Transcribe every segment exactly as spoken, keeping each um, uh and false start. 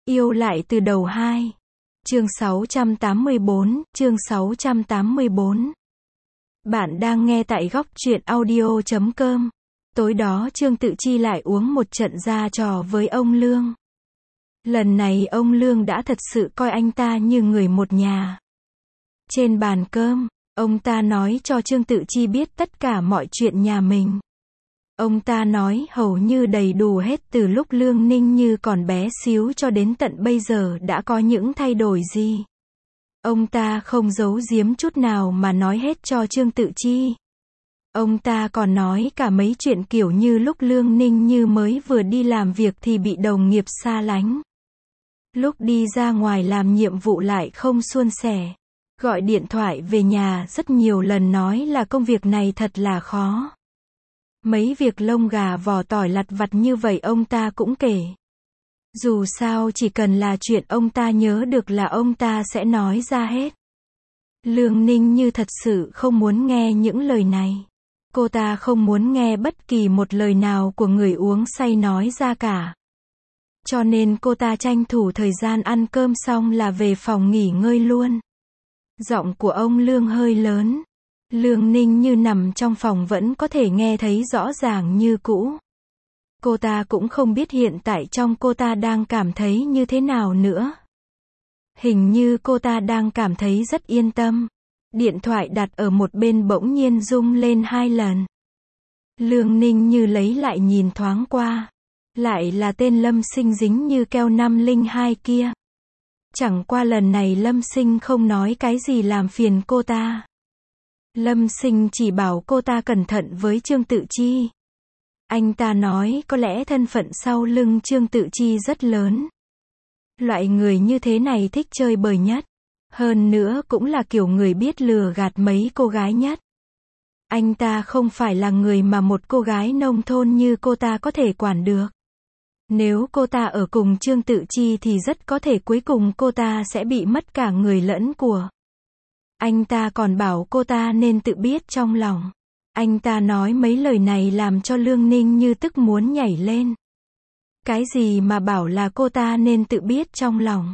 Yêu lại từ đầu hai. Chương sáu trăm tám mươi bốn, chương sáu trăm tám mươi bốn. Bạn đang nghe tại góc truyện audio chấm com. Tối đó Trương Tự Chi lại uống một trận ra trò với ông Lương. Lần này ông Lương đã thật sự coi anh ta như người một nhà. Trên bàn cơm, ông ta nói cho Trương Tự Chi biết tất cả mọi chuyện nhà mình. Ông ta nói hầu như đầy đủ hết từ lúc Lương Ninh Như còn bé xíu cho đến tận bây giờ đã có những thay đổi gì. Ông ta không giấu giếm chút nào mà nói hết cho Trương Tự Chi. Ông ta còn nói cả mấy chuyện kiểu như lúc Lương Ninh Như mới vừa đi làm việc thì bị đồng nghiệp xa lánh. Lúc đi ra ngoài làm nhiệm vụ lại không suôn sẻ. Gọi điện thoại về nhà rất nhiều lần nói là công việc này thật là khó. Mấy việc lông gà vỏ tỏi lặt vặt như vậy ông ta cũng kể. Dù sao chỉ cần là chuyện ông ta nhớ được là ông ta sẽ nói ra hết. Lương Ninh Như thật sự không muốn nghe những lời này. Cô ta không muốn nghe bất kỳ một lời nào của người uống say nói ra cả. Cho nên cô ta tranh thủ thời gian ăn cơm xong là về phòng nghỉ ngơi luôn. Giọng của ông Lương hơi lớn. Lương Ninh Như nằm trong phòng vẫn có thể nghe thấy rõ ràng như cũ. Cô ta cũng không biết hiện tại trong cô ta đang cảm thấy như thế nào nữa. Hình như cô ta đang cảm thấy rất yên tâm. Điện thoại đặt ở một bên bỗng nhiên rung lên hai lần. Lương Ninh Như lấy lại nhìn thoáng qua. Lại là tên Lâm Sinh dính như keo năm không hai kia. Chẳng qua lần này Lâm Sinh không nói cái gì làm phiền cô ta. Lâm Sinh chỉ bảo cô ta cẩn thận với Trương Tự Chi. Anh ta nói có lẽ thân phận sau lưng Trương Tự Chi rất lớn. Loại người như thế này thích chơi bời nhất. Hơn nữa cũng là kiểu người biết lừa gạt mấy cô gái nhất. Anh ta không phải là người mà một cô gái nông thôn như cô ta có thể quản được. Nếu cô ta ở cùng Trương Tự Chi thì rất có thể cuối cùng cô ta sẽ bị mất cả người lẫn của. Anh ta còn bảo cô ta nên tự biết trong lòng. Anh ta nói mấy lời này làm cho Lương Ninh Như tức muốn nhảy lên. Cái gì mà bảo là cô ta nên tự biết trong lòng.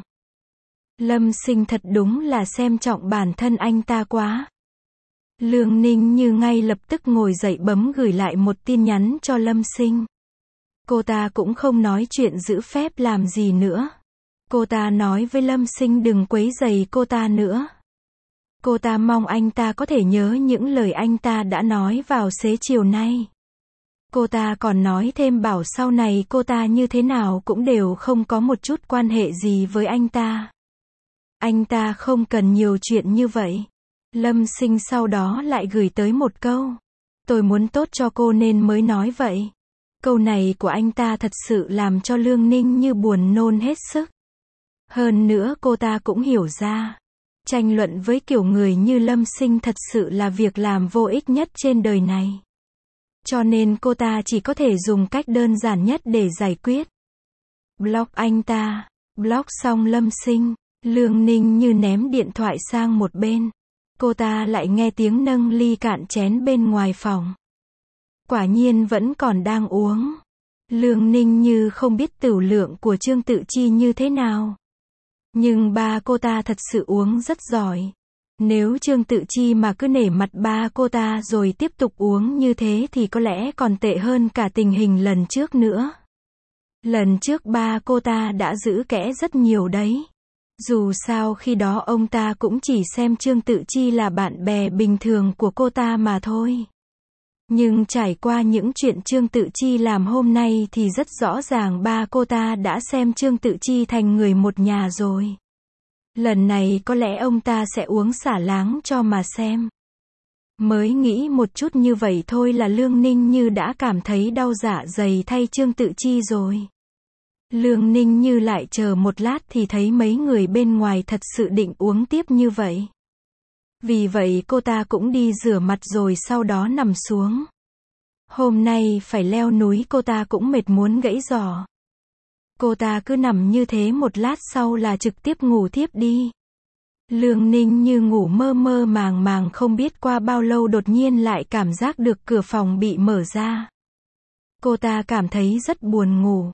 Lâm Sinh thật đúng là xem trọng bản thân anh ta quá. Lương Ninh Như ngay lập tức ngồi dậy bấm gửi lại một tin nhắn cho Lâm Sinh. Cô ta cũng không nói chuyện giữ phép làm gì nữa. Cô ta nói với Lâm Sinh đừng quấy rầy cô ta nữa. Cô ta mong anh ta có thể nhớ những lời anh ta đã nói vào xế chiều nay. Cô ta còn nói thêm bảo sau này cô ta như thế nào cũng đều không có một chút quan hệ gì với anh ta. Anh ta không cần nhiều chuyện như vậy. Lâm Sinh sau đó lại gửi tới một câu. Tôi muốn tốt cho cô nên mới nói vậy. Câu này của anh ta thật sự làm cho Lương Ninh Như buồn nôn hết sức. Hơn nữa cô ta cũng hiểu ra. Tranh luận với kiểu người như Lâm Sinh thật sự là việc làm vô ích nhất trên đời này. Cho nên cô ta chỉ có thể dùng cách đơn giản nhất để giải quyết. Block anh ta. Block xong Lâm Sinh, Lương Ninh Như ném điện thoại sang một bên. Cô ta lại nghe tiếng nâng ly cạn chén bên ngoài phòng. Quả nhiên vẫn còn đang uống. Lương Ninh Như không biết tửu lượng của Trương Tự Chi như thế nào. Nhưng ba cô ta thật sự uống rất giỏi. Nếu Trương Tự Chi mà cứ nể mặt ba cô ta rồi tiếp tục uống như thế thì có lẽ còn tệ hơn cả tình hình lần trước nữa. Lần trước ba cô ta đã giữ kẽ rất nhiều đấy. Dù sao khi đó ông ta cũng chỉ xem Trương Tự Chi là bạn bè bình thường của cô ta mà thôi. Nhưng trải qua những chuyện Trương Tự Chi làm hôm nay thì rất rõ ràng ba cô ta đã xem Trương Tự Chi thành người một nhà rồi. Lần này có lẽ ông ta sẽ uống xả láng cho mà xem. Mới nghĩ một chút như vậy thôi là Lương Ninh Như đã cảm thấy đau dạ dày thay Trương Tự Chi rồi. Lương Ninh Như lại chờ một lát thì thấy mấy người bên ngoài thật sự định uống tiếp như vậy. Vì vậy cô ta cũng đi rửa mặt rồi sau đó nằm xuống. Hôm nay phải leo núi cô ta cũng mệt muốn gãy giò. Cô ta cứ nằm như thế một lát sau là trực tiếp ngủ thiếp đi. Lương Ninh Như ngủ mơ mơ màng màng không biết qua bao lâu đột nhiên lại cảm giác được cửa phòng bị mở ra. Cô ta cảm thấy rất buồn ngủ.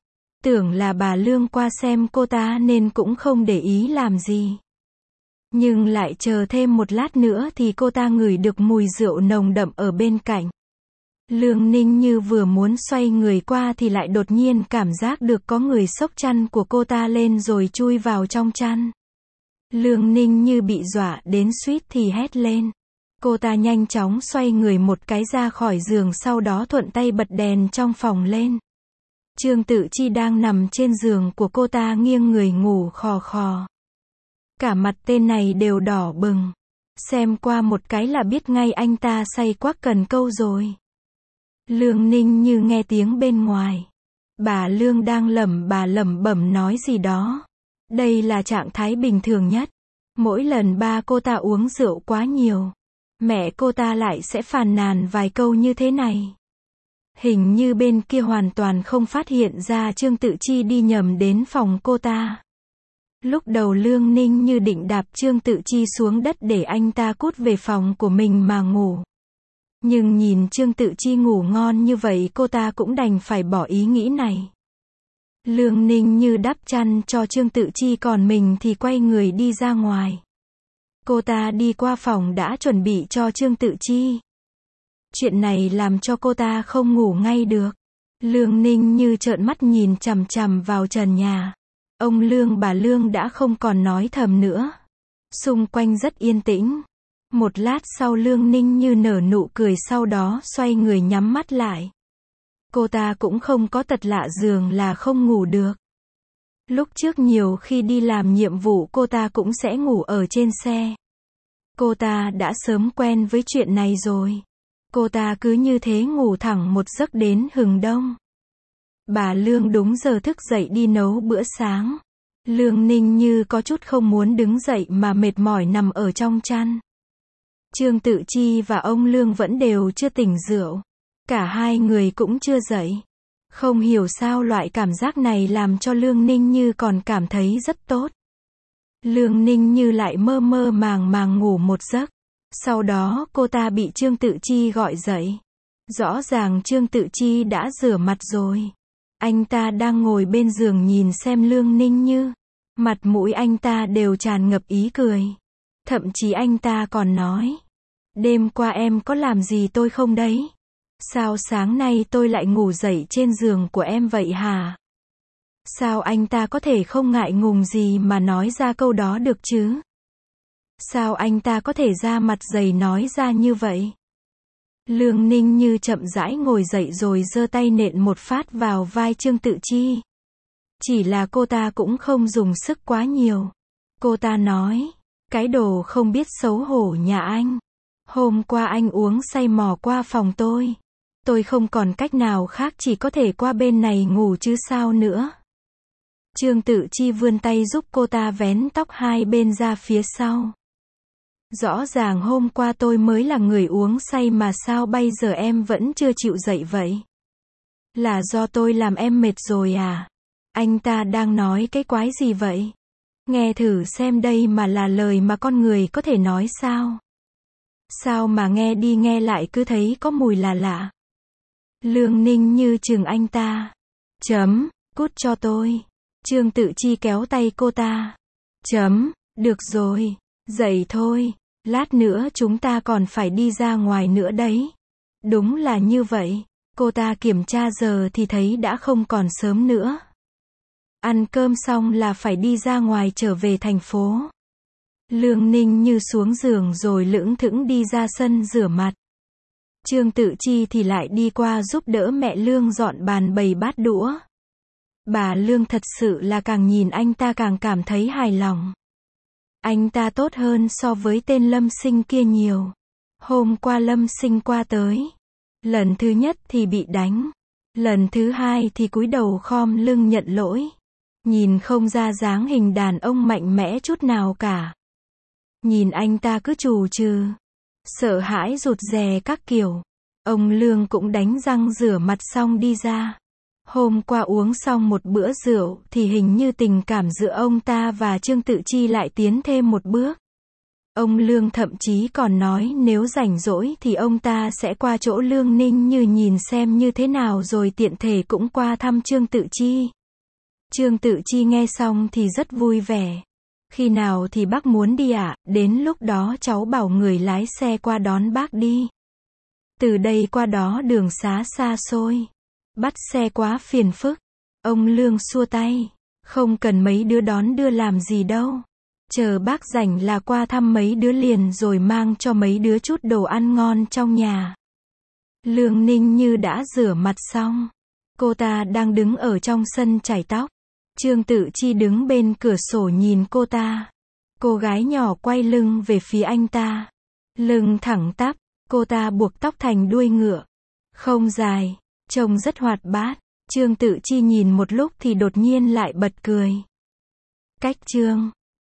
Tưởng là bà Lương qua xem cô ta nên cũng không để ý làm gì. Nhưng lại chờ thêm một lát nữa thì cô ta ngửi được mùi rượu nồng đậm ở bên cạnh. Lương Ninh Như vừa muốn xoay người qua thì lại đột nhiên cảm giác được có người xốc chăn của cô ta lên rồi chui vào trong chăn. Lương Ninh Như bị dọa đến suýt thì hét lên. Cô ta nhanh chóng xoay người một cái ra khỏi giường, sau đó thuận tay bật đèn trong phòng lên. Trương Tự Chi đang nằm trên giường của cô ta nghiêng người ngủ khò khò. Cả mặt tên này đều đỏ bừng. Xem qua một cái là biết ngay anh ta say quắc cần câu rồi. Lương Ninh Như nghe tiếng bên ngoài. Bà Lương đang lẩm bà lẩm bẩm nói gì đó. Đây là trạng thái bình thường nhất. Mỗi lần ba cô ta uống rượu quá nhiều, mẹ cô ta lại sẽ phàn nàn vài câu như thế này. Hình như bên kia hoàn toàn không phát hiện ra Trương Tự Chi đi nhầm đến phòng cô ta. Lúc đầu Lương Ninh Như định đạp Trương Tự Chi xuống đất để anh ta cút về phòng của mình mà ngủ. Nhưng nhìn Trương Tự Chi ngủ ngon như vậy, cô ta cũng đành phải bỏ ý nghĩ này. Lương Ninh Như đắp chăn cho Trương Tự Chi, còn mình thì quay người đi ra ngoài. Cô ta đi qua phòng đã chuẩn bị cho Trương Tự Chi. Chuyện này làm cho cô ta không ngủ ngay được. Lương Ninh Như trợn mắt nhìn chằm chằm vào trần nhà. Ông Lương bà Lương đã không còn nói thầm nữa. Xung quanh rất yên tĩnh. Một lát sau Lương Ninh Như nở nụ cười, sau đó xoay người nhắm mắt lại. Cô ta cũng không có tật lạ giường là không ngủ được. Lúc trước nhiều khi đi làm nhiệm vụ cô ta cũng sẽ ngủ ở trên xe. Cô ta đã sớm quen với chuyện này rồi. Cô ta cứ như thế ngủ thẳng một giấc đến hừng đông. Bà Lương đúng giờ thức dậy đi nấu bữa sáng. Lương Ninh Như có chút không muốn đứng dậy mà mệt mỏi nằm ở trong chăn. Trương Tự Chi và ông Lương vẫn đều chưa tỉnh rượu. Cả hai người cũng chưa dậy. Không hiểu sao loại cảm giác này làm cho Lương Ninh Như còn cảm thấy rất tốt. Lương Ninh Như lại mơ mơ màng màng ngủ một giấc. Sau đó cô ta bị Trương Tự Chi gọi dậy. Rõ ràng Trương Tự Chi đã rửa mặt rồi. Anh ta đang ngồi bên giường nhìn xem Lương Ninh Như. Mặt mũi anh ta đều tràn ngập ý cười. Thậm chí anh ta còn nói. Đêm qua em có làm gì tôi không đấy? Sao sáng nay tôi lại ngủ dậy trên giường của em vậy hả? Sao anh ta có thể không ngại ngùng gì mà nói ra câu đó được chứ? Sao anh ta có thể ra mặt dày nói ra như vậy? Lương Ninh Như chậm rãi ngồi dậy rồi giơ tay nện một phát vào vai Trương Tự Chi. Chỉ là cô ta cũng không dùng sức quá nhiều. Cô ta nói, cái đồ không biết xấu hổ nhà anh. Hôm qua anh uống say mò qua phòng tôi. Tôi không còn cách nào khác, chỉ có thể qua bên này ngủ chứ sao nữa. Trương Tự Chi vươn tay giúp cô ta vén tóc hai bên ra phía sau. Rõ ràng hôm qua tôi mới là người uống say mà sao bây giờ em vẫn chưa chịu dậy vậy? Là do tôi làm em mệt rồi à? Anh ta đang nói cái quái gì vậy? Nghe thử xem, đây mà là lời mà con người có thể nói sao? Sao mà nghe đi nghe lại cứ thấy có mùi là lạ? Lương Ninh Như chừng anh ta. Chấm, cút cho tôi. Trương Tự Chi kéo tay cô ta. Chấm, được rồi, dậy thôi. Lát nữa chúng ta còn phải đi ra ngoài nữa đấy. Đúng là như vậy. Cô ta kiểm tra giờ thì thấy đã không còn sớm nữa. Ăn cơm xong là phải đi ra ngoài trở về thành phố. Lương Ninh Như xuống giường rồi lững thững đi ra sân rửa mặt. Trương Tự Chi thì lại đi qua giúp đỡ mẹ Lương dọn bàn bày bát đũa. Bà Lương thật sự là càng nhìn anh ta càng cảm thấy hài lòng. Anh ta tốt hơn so với tên Lâm Sinh kia nhiều. Hôm qua Lâm Sinh qua tới. Lần thứ nhất thì bị đánh. Lần thứ hai thì cúi đầu khom lưng nhận lỗi. Nhìn không ra dáng hình đàn ông mạnh mẽ chút nào cả. Nhìn anh ta cứ trù trừ, sợ hãi rụt rè các kiểu. Ông Lương cũng đánh răng rửa mặt xong đi ra. Hôm qua uống xong một bữa rượu thì hình như tình cảm giữa ông ta và Trương Tự Chi lại tiến thêm một bước. Ông Lương thậm chí còn nói nếu rảnh rỗi thì ông ta sẽ qua chỗ Lương Ninh Như nhìn xem như thế nào rồi tiện thể cũng qua thăm Trương Tự Chi. Trương Tự Chi nghe xong thì rất vui vẻ. Khi nào thì bác muốn đi ạ? Đến lúc đó cháu bảo người lái xe qua đón bác đi. Từ đây qua đó đường xá xa xôi. Bắt xe quá phiền phức. Ông Lương xua tay. Không cần mấy đứa đón đưa làm gì đâu. Chờ bác rảnh là qua thăm mấy đứa liền rồi mang cho mấy đứa chút đồ ăn ngon trong nhà. Lương Ninh Như đã rửa mặt xong. Cô ta đang đứng ở trong sân chải tóc. Trương Tự Chi đứng bên cửa sổ nhìn cô ta. Cô gái nhỏ quay lưng về phía anh ta. Lưng thẳng tắp, cô ta buộc tóc thành đuôi ngựa. Không dài, trông rất hoạt bát. Trương Tự Chi nhìn một lúc thì đột nhiên lại bật cười. Cách Trương